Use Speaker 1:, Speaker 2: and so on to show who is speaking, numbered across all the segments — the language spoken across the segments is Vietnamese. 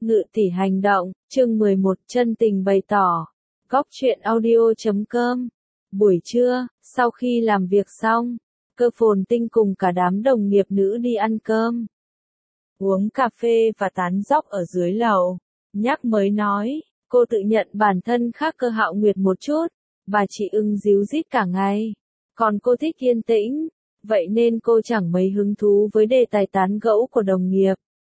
Speaker 1: Ngự tỷ hành động, chương 11 chân tình bày tỏ. Góc truyện audio.com. Buổi trưa, sau khi làm việc xong, Cơ Phồn Tinh cùng cả đám đồng nghiệp nữ đi ăn cơm, uống cà phê và tán dóc ở dưới lầu. Nhắc mới nói, cô tự nhận bản thân khác Cơ Hạo Nguyệt một chút, bà chị ưng díu dít cả ngày. Còn cô thích yên tĩnh, vậy nên cô chẳng mấy hứng thú với đề tài tán gẫu của đồng nghiệp.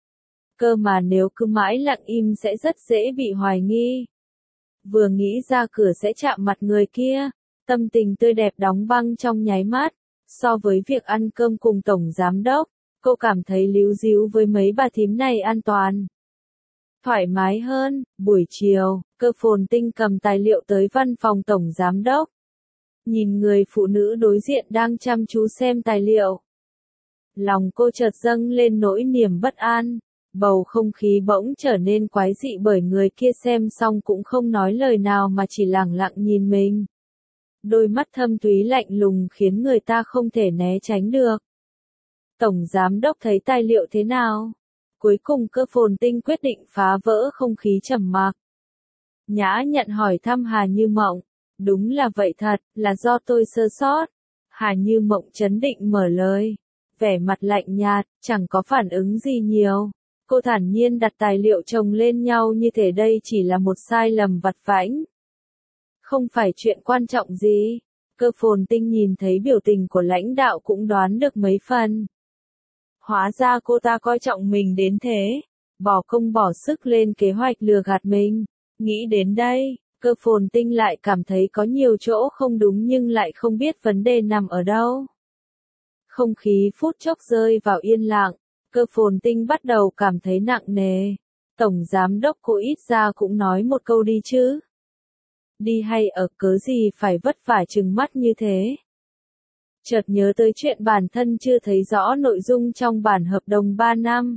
Speaker 1: Cơ mà nếu cứ mãi lặng im sẽ rất dễ bị hoài nghi. Vừa nghĩ ra cửa sẽ chạm mặt người kia, tâm tình tươi đẹp đóng băng trong nháy mắt. So với việc ăn cơm cùng tổng giám đốc, cô cảm thấy líu díu với mấy bà thím này an toàn, thoải mái hơn. Buổi chiều, Cơ Phồn Tinh cầm tài liệu tới văn phòng tổng giám đốc. Nhìn người phụ nữ đối diện đang chăm chú xem tài liệu, lòng cô chợt dâng lên nỗi niềm bất an. Bầu không khí bỗng trở nên quái dị bởi người kia xem xong cũng không nói lời nào mà chỉ lẳng lặng nhìn mình. Đôi mắt thâm thúy lạnh lùng khiến người ta không thể né tránh được. Tổng giám đốc thấy tài liệu thế nào? Cuối cùng Cơ Phồn Tinh quyết định phá vỡ không khí trầm mặc. Nhã nhặn hỏi thăm Hà Như Mộng. Đúng là vậy thật, là do tôi sơ sót. Hà Như Mộng trấn định mở lời. Vẻ mặt lạnh nhạt, chẳng có phản ứng gì nhiều. Cô thản nhiên đặt tài liệu chồng lên nhau như thể đây chỉ là một sai lầm vặt vãnh. Không phải chuyện quan trọng gì. Cơ Phồn Tinh nhìn thấy biểu tình của lãnh đạo cũng đoán được mấy phần. Hóa ra cô ta coi trọng mình đến thế. Bỏ công bỏ sức lên kế hoạch lừa gạt mình. Nghĩ đến đây, Cơ Phồn Tinh lại cảm thấy có nhiều chỗ không đúng nhưng lại không biết vấn đề nằm ở đâu. Không khí phút chốc rơi vào yên lặng. Cơ Phồn Tinh bắt đầu cảm thấy nặng nề. Tổng giám đốc cô ít ra cũng nói một câu đi chứ. Đi hay ở cớ gì phải vất vả trừng mắt như thế. Chợt nhớ tới chuyện bản thân chưa thấy rõ nội dung trong bản hợp đồng 3 năm.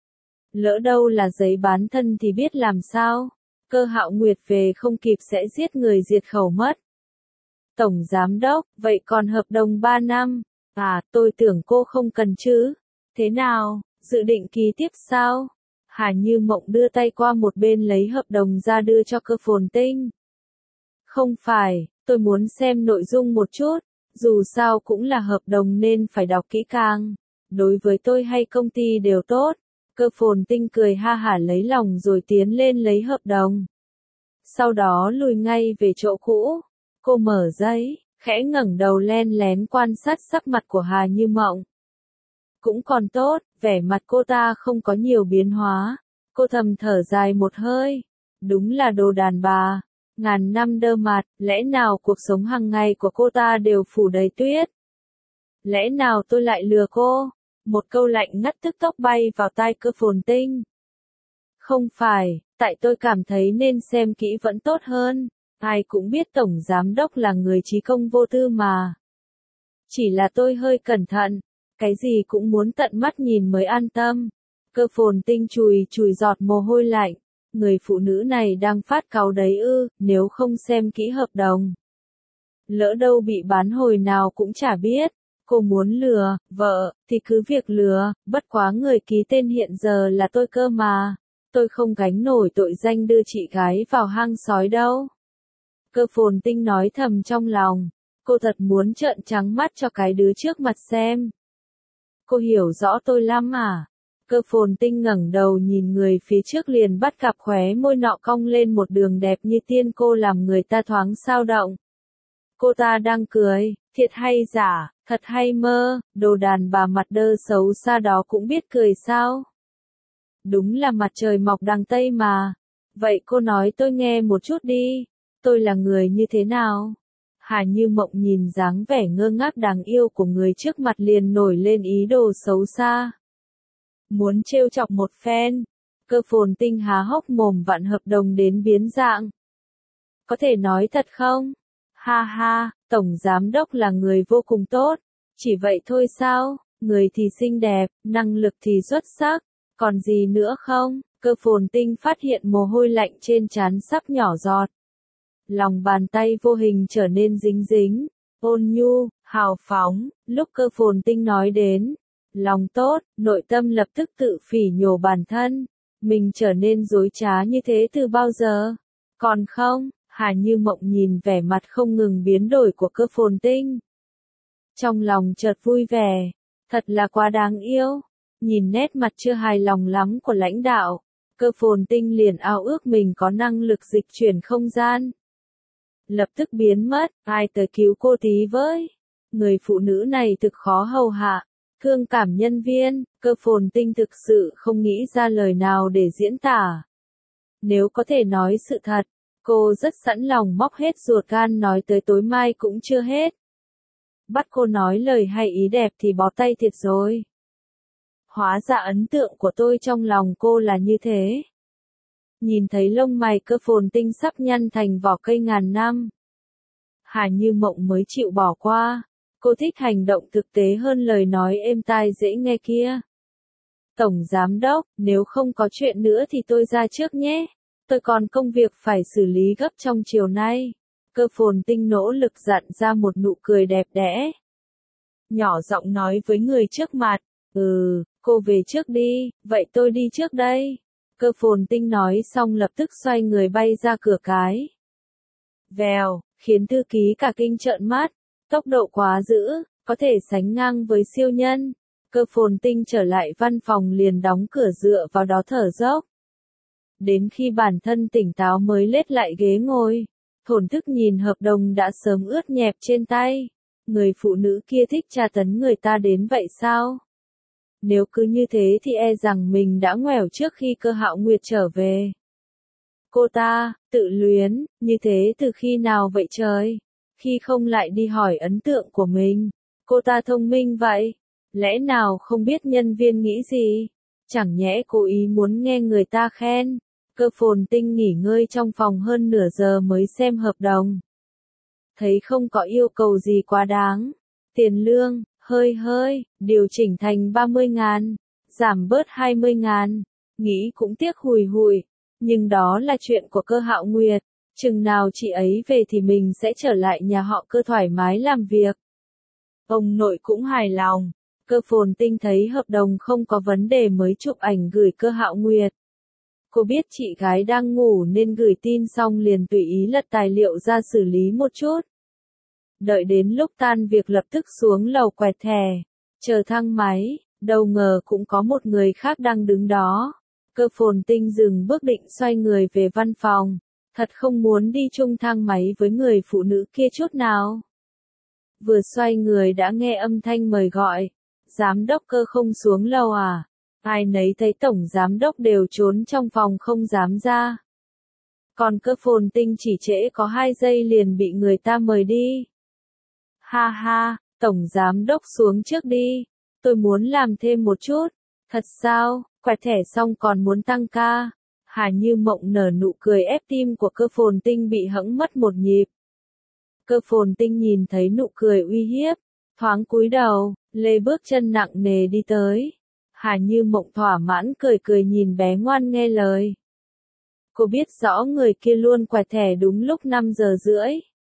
Speaker 1: Lỡ đâu là giấy bán thân thì biết làm sao. Cơ Hạo Nguyệt về không kịp sẽ giết người diệt khẩu mất. Tổng giám đốc, vậy còn hợp đồng 3 năm? À, tôi tưởng cô không cần chứ. Thế nào, dự định ký tiếp sao? Hà Như Mộng đưa tay qua một bên lấy hợp đồng ra đưa cho Cơ Phồn Tinh. Không phải, tôi muốn xem nội dung một chút, dù sao cũng là hợp đồng nên phải đọc kỹ càng. Đối với tôi hay công ty đều tốt. Cơ Phồn Tinh cười ha hả lấy lòng rồi tiến lên lấy hợp đồng. Sau đó lùi ngay về chỗ cũ. Cô mở giấy, khẽ ngẩng đầu len lén quan sát sắc mặt của Hà Như Mộng. Cũng còn tốt, vẻ mặt cô ta không có nhiều biến hóa. Cô thầm thở dài một hơi. Đúng là đồ đàn bà. Ngàn năm đơ mặt, lẽ nào cuộc sống hàng ngày của cô ta đều phủ đầy tuyết? Lẽ nào tôi lại lừa cô? Một câu lạnh ngắt tức tốc bay vào tai Cơ Phồn Tinh. Không phải, tại tôi cảm thấy nên xem kỹ vẫn tốt hơn. Ai cũng biết tổng giám đốc là người trí công vô tư mà. Chỉ là tôi hơi cẩn thận. Cái gì cũng muốn tận mắt nhìn mới an tâm. Cơ Phồn Tinh chùi giọt mồ hôi lạnh. Người phụ nữ này đang phát cáu đấy ư, nếu không xem kỹ hợp đồng. Lỡ đâu bị bán hồi nào cũng chả biết. Cô muốn lừa vợ thì cứ việc lừa, bất quá người ký tên hiện giờ là tôi cơ mà. Tôi không gánh nổi tội danh đưa chị gái vào hang sói đâu. Cơ Phồn Tinh nói thầm trong lòng. Cô thật muốn trợn trắng mắt cho cái đứa trước mặt xem. Cô hiểu rõ tôi lắm à? Cơ Phồn Tinh ngẩng đầu nhìn người phía trước liền bắt gặp khóe môi nọ cong lên một đường đẹp như tiên, cô làm người ta thoáng xao động. Cô ta đang cười, thiệt hay giả, thật hay mơ, đồ đàn bà mặt đơ xấu xa đó cũng biết cười sao? Đúng là mặt trời mọc đằng Tây mà. Vậy cô nói tôi nghe một chút đi, tôi là người như thế nào? Hà Như Mộng nhìn dáng vẻ ngơ ngác đáng yêu của người trước mặt liền nổi lên ý đồ xấu xa. Muốn trêu chọc một phen. Cơ Phồn Tinh há hốc mồm vặn hợp đồng đến biến dạng. Có thể nói thật không? Ha ha, tổng giám đốc là người vô cùng tốt. Chỉ vậy thôi sao? Người thì xinh đẹp, năng lực thì xuất sắc. Còn gì nữa không? Cơ Phồn Tinh phát hiện mồ hôi lạnh trên trán sắp nhỏ giọt. Lòng bàn tay vô hình trở nên dính dính, ôn nhu, hào phóng. Lúc Cơ Phồn Tinh nói đến lòng tốt, nội tâm lập tức tự phỉ nhổ bản thân. Mình trở nên dối trá như thế từ bao giờ? Còn không, Hà Như Mộng nhìn vẻ mặt không ngừng biến đổi của Cơ Phồn Tinh. Trong lòng chợt vui vẻ, thật là quá đáng yêu. Nhìn nét mặt chưa hài lòng lắm của lãnh đạo, Cơ Phồn Tinh liền ao ước mình có năng lực dịch chuyển không gian. Lập tức biến mất, ai tới cứu cô tí với. Người phụ nữ này thực khó hầu hạ, thương cảm nhân viên, Cơ Phồn Tinh thực sự không nghĩ ra lời nào để diễn tả. Nếu có thể nói sự thật, cô rất sẵn lòng móc hết ruột gan nói tới tối mai cũng chưa hết. Bắt cô nói lời hay ý đẹp thì bó tay thiệt rồi. Hóa ra ấn tượng của tôi trong lòng cô là như thế. Nhìn thấy lông mày Cơ Phồn Tinh sắp nhăn thành vỏ cây ngàn năm, Hà Như Mộng mới chịu bỏ qua. Cô thích hành động thực tế hơn lời nói êm tai dễ nghe kia. Tổng giám đốc, nếu không có chuyện nữa thì tôi ra trước nhé. Tôi còn công việc phải xử lý gấp trong chiều nay. Cơ Phồn Tinh nỗ lực dặn ra một nụ cười đẹp đẽ. Nhỏ giọng nói với người trước mặt. Cô về trước đi, vậy tôi đi trước đây. Cơ Phồn Tinh nói xong lập tức xoay người bay ra cửa cái. Vèo, khiến thư ký cả kinh trợn mắt. Tốc độ quá dữ, có thể sánh ngang với siêu nhân. Cơ Phồn Tinh trở lại văn phòng liền đóng cửa dựa vào đó thở dốc. Đến khi bản thân tỉnh táo mới lết lại ghế ngồi, thổn thức nhìn hợp đồng đã sớm ướt nhẹp trên tay. Người phụ nữ kia thích tra tấn người ta đến vậy sao? Nếu cứ như thế thì e rằng mình đã ngoẻo trước khi Cơ Hạo Nguyệt trở về. Cô ta, tự luyến, như thế từ khi nào vậy trời? Khi không lại đi hỏi ấn tượng của mình. Cô ta thông minh vậy. Lẽ nào không biết nhân viên nghĩ gì? Chẳng nhẽ cố ý muốn nghe người ta khen. Cơ Phồn Tinh nghỉ ngơi trong phòng hơn nửa giờ mới xem hợp đồng. Thấy không có yêu cầu gì quá đáng. Tiền lương, hơi, điều chỉnh thành 30.000, giảm bớt 20.000. Nghĩ cũng tiếc hùi hùi. Nhưng đó là chuyện của Cơ Hạo Nguyệt. Chừng nào chị ấy về thì mình sẽ trở lại nhà họ Cơ thoải mái làm việc. Ông nội cũng hài lòng. Cơ Phồn Tinh thấy hợp đồng không có vấn đề mới chụp ảnh gửi Cơ Hạo Nguyệt. Cô biết chị gái đang ngủ nên gửi tin xong liền tùy ý lật tài liệu ra xử lý một chút. Đợi đến lúc tan việc lập tức xuống lầu quẹt thẻ, chờ thang máy, đâu ngờ cũng có một người khác đang đứng đó. Cơ Phồn Tinh dừng bước định xoay người về văn phòng, thật không muốn đi chung thang máy với người phụ nữ kia chút nào. Vừa xoay người đã nghe âm thanh mời gọi, giám đốc Cơ không xuống lầu à? Ai nấy thấy tổng giám đốc đều trốn trong phòng không dám ra. Còn Cơ Phồn Tinh chỉ trễ có 2 giây liền bị người ta mời đi. Ha ha, tổng giám đốc xuống trước đi, tôi muốn làm thêm một chút. Thật sao, quẹt thẻ xong còn muốn tăng ca. Hà Như Mộng nở nụ cười ép tim của Cơ Phồn Tinh bị hẫng mất một nhịp. Cơ Phồn Tinh nhìn thấy nụ cười uy hiếp, thoáng cúi đầu, lê bước chân nặng nề đi tới. Hà Như Mộng thỏa mãn cười nhìn bé ngoan nghe lời. Cô biết rõ người kia luôn quẹt thẻ đúng lúc 5 giờ rưỡi.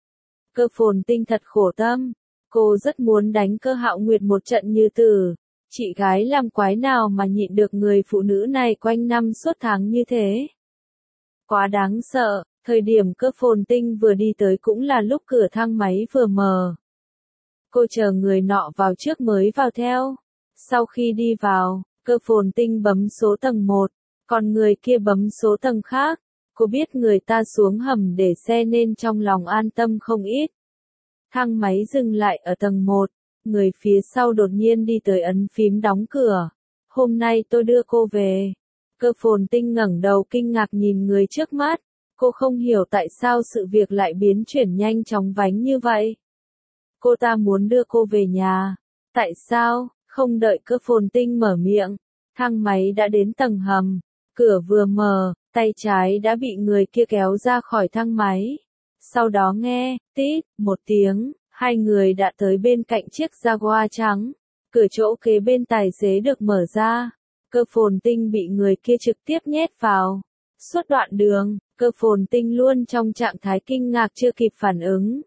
Speaker 1: Cơ Phồn Tinh thật khổ tâm, cô rất muốn đánh Cơ Hạo Nguyệt một trận như tử. Chị gái làm quái nào mà nhịn được người phụ nữ này quanh năm suốt tháng như thế. Quá đáng sợ, thời điểm Cơ Phồn Tinh vừa đi tới cũng là lúc cửa thang máy vừa mở. Cô chờ người nọ vào trước mới vào theo. Sau khi đi vào, Cơ Phồn Tinh bấm số tầng 1, còn người kia bấm số tầng khác. Cô biết người ta xuống hầm để xe nên trong lòng an tâm không ít. Thang máy dừng lại ở tầng 1, người phía sau đột nhiên đi tới ấn phím đóng cửa. Hôm nay tôi đưa cô về. Cơ Phồn Tinh ngẩng đầu kinh ngạc nhìn người trước mắt. Cô không hiểu tại sao sự việc lại biến chuyển nhanh chóng vánh như vậy. Cô ta muốn đưa cô về nhà. Tại sao? Không đợi Cơ Phồn Tinh mở miệng, thang máy đã đến tầng hầm. Cửa vừa mở, tay trái đã bị người kia kéo ra khỏi thang máy. Sau đó nghe, tít, một tiếng, hai người đã tới bên cạnh chiếc Jaguar trắng. Cửa chỗ kế bên tài xế được mở ra. Cơ Phồn Tinh bị người kia trực tiếp nhét vào. Suốt đoạn đường, Cơ Phồn Tinh luôn trong trạng thái kinh ngạc chưa kịp phản ứng.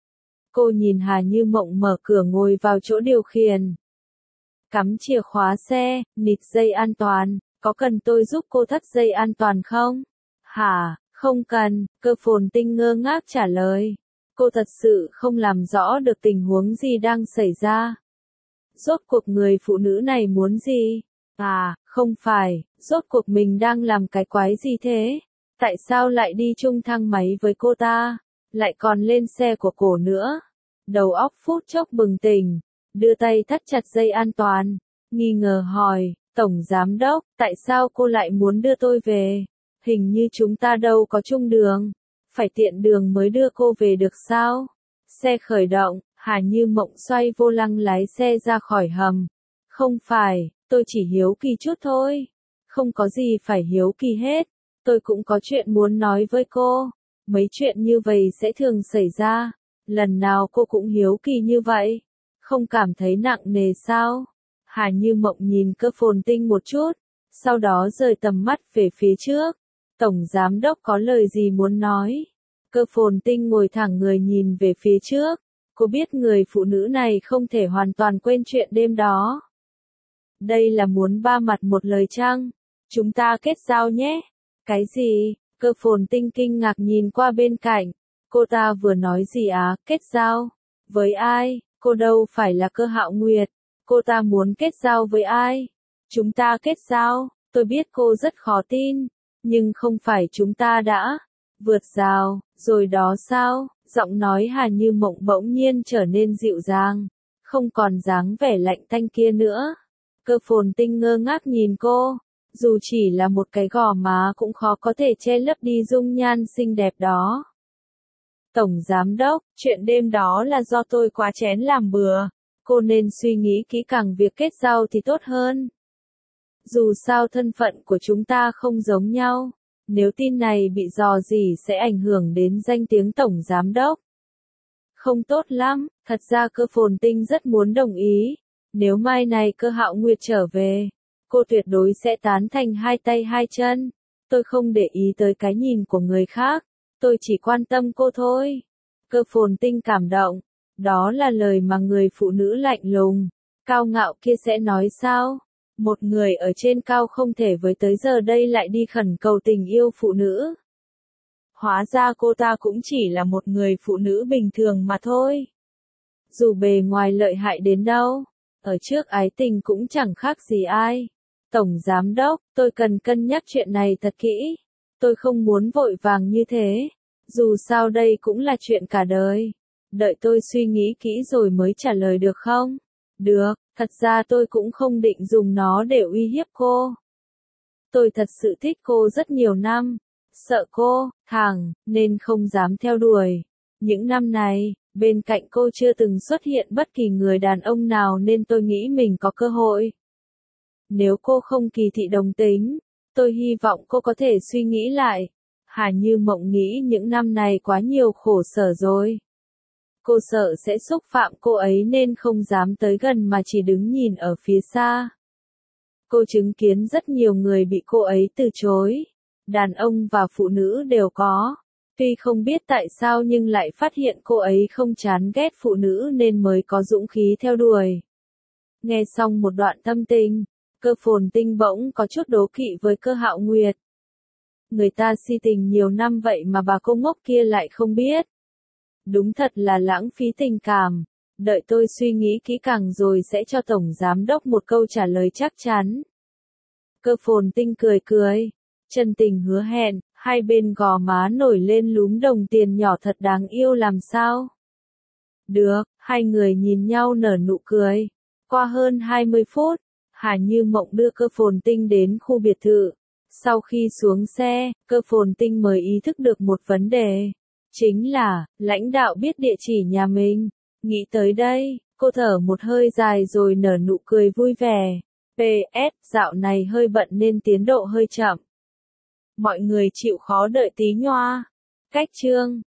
Speaker 1: Cô nhìn Hà Như Mộng mở cửa ngồi vào chỗ điều khiển. Cắm chìa khóa xe, nịt dây an toàn, có cần tôi giúp cô thắt dây an toàn không? Hả, không cần, Cơ Phồn Tinh ngơ ngác trả lời. Cô thật sự không làm rõ được tình huống gì đang xảy ra. Rốt cuộc người phụ nữ này muốn gì? À, không phải, rốt cuộc mình đang làm cái quái gì thế? Tại sao lại đi chung thang máy với cô ta? Lại còn lên xe của cổ nữa? Đầu óc phút chốc bừng tỉnh, đưa tay thắt chặt dây an toàn, nghi ngờ hỏi, Tổng Giám Đốc, tại sao cô lại muốn đưa tôi về? Hình như chúng ta đâu có chung đường, phải tiện đường mới đưa cô về được sao? Xe khởi động, Hà Như Mộng xoay vô lăng lái xe ra khỏi hầm. Không phải, tôi chỉ hiếu kỳ chút thôi. Không có gì phải hiếu kỳ hết. Tôi cũng có chuyện muốn nói với cô. Mấy chuyện như vậy sẽ thường xảy ra. Lần nào cô cũng hiếu kỳ như vậy. Không cảm thấy nặng nề sao? Hà Như Mộng nhìn Cơ Phồn Tinh một chút. Sau đó rời tầm mắt về phía trước. Tổng Giám Đốc có lời gì muốn nói? Cơ Phồn Tinh ngồi thẳng người nhìn về phía trước. Cô biết người phụ nữ này không thể hoàn toàn quên chuyện đêm đó. Đây là muốn ba mặt một lời chăng? Chúng ta kết giao nhé. Cái gì? Cơ Phồn Tinh kinh ngạc nhìn qua bên cạnh. Cô ta vừa nói gì á, kết giao? Với ai? Cô đâu phải là Cơ Hạo Nguyệt. Cô ta muốn kết giao với ai? Chúng ta kết giao? Tôi biết cô rất khó tin. Nhưng không phải chúng ta đã vượt rào, rồi đó sao? Giọng nói Hà Như Mộng bỗng nhiên trở nên dịu dàng, không còn dáng vẻ lạnh tanh kia nữa. Cơ Phồn Tinh ngơ ngác nhìn cô, dù chỉ là một cái gò má cũng khó có thể che lấp đi dung nhan xinh đẹp đó. Tổng Giám Đốc, chuyện đêm đó là do tôi quá chén làm bừa. Cô nên suy nghĩ kỹ càng việc kết giao thì tốt hơn. Dù sao thân phận của chúng ta không giống nhau. Nếu tin này bị rò rỉ sẽ ảnh hưởng đến danh tiếng Tổng Giám Đốc. Không tốt lắm, thật ra Cơ Phồn Tinh rất muốn đồng ý. Nếu mai này Cơ Hạo Nguyệt trở về, cô tuyệt đối sẽ tán thành hai tay hai chân. Tôi không để ý tới cái nhìn của người khác, tôi chỉ quan tâm cô thôi. Cơ Phồn Tinh cảm động, đó là lời mà người phụ nữ lạnh lùng, cao ngạo kia sẽ nói sao? Một người ở trên cao không thể với tới giờ đây lại đi khẩn cầu tình yêu phụ nữ. Hóa ra cô ta cũng chỉ là một người phụ nữ bình thường mà thôi. Dù bề ngoài lợi hại đến đâu, ở trước ái tình cũng chẳng khác gì ai. Tổng Giám Đốc, tôi cần cân nhắc chuyện này thật kỹ. Tôi không muốn vội vàng như thế. Dù sao đây cũng là chuyện cả đời. Đợi tôi suy nghĩ kỹ rồi mới trả lời được không? Được, thật ra tôi cũng không định dùng nó để uy hiếp cô. Tôi thật sự thích cô rất nhiều năm. Sợ cô, thẳng, nên không dám theo đuổi. Những năm này, bên cạnh cô chưa từng xuất hiện bất kỳ người đàn ông nào nên tôi nghĩ mình có cơ hội. Nếu cô không kỳ thị đồng tính, tôi hy vọng cô có thể suy nghĩ lại. Hà Như Mộng nghĩ những năm này quá nhiều khổ sở rồi. Cô sợ sẽ xúc phạm cô ấy nên không dám tới gần mà chỉ đứng nhìn ở phía xa. Cô chứng kiến rất nhiều người bị cô ấy từ chối. Đàn ông và phụ nữ đều có. Tuy không biết tại sao nhưng lại phát hiện cô ấy không chán ghét phụ nữ nên mới có dũng khí theo đuổi. Nghe xong một đoạn tâm tình, Cơ Phồn Tinh bỗng có chút đố kỵ với Cơ Hạo Nguyệt. Người ta si tình nhiều năm vậy mà bà cô ngốc kia lại không biết. Đúng thật là lãng phí tình cảm. Đợi tôi suy nghĩ kỹ càng rồi sẽ cho Tổng Giám Đốc một câu trả lời chắc chắn. Cơ Phồn Tinh cười cười. Chân tình hứa hẹn, hai bên gò má nổi lên lúm đồng tiền nhỏ thật đáng yêu làm sao. Được, hai người nhìn nhau nở nụ cười. Qua hơn 20 phút, Hà Như Mộng đưa Cơ Phồn Tinh đến khu biệt thự. Sau khi xuống xe, Cơ Phồn Tinh mới ý thức được một vấn đề. Chính là, lãnh đạo biết địa chỉ nhà mình. Nghĩ tới đây, cô thở một hơi dài rồi nở nụ cười vui vẻ. PS, dạo này hơi bận nên tiến độ hơi chậm. Mọi người chịu khó đợi tí nhoa. Cách chương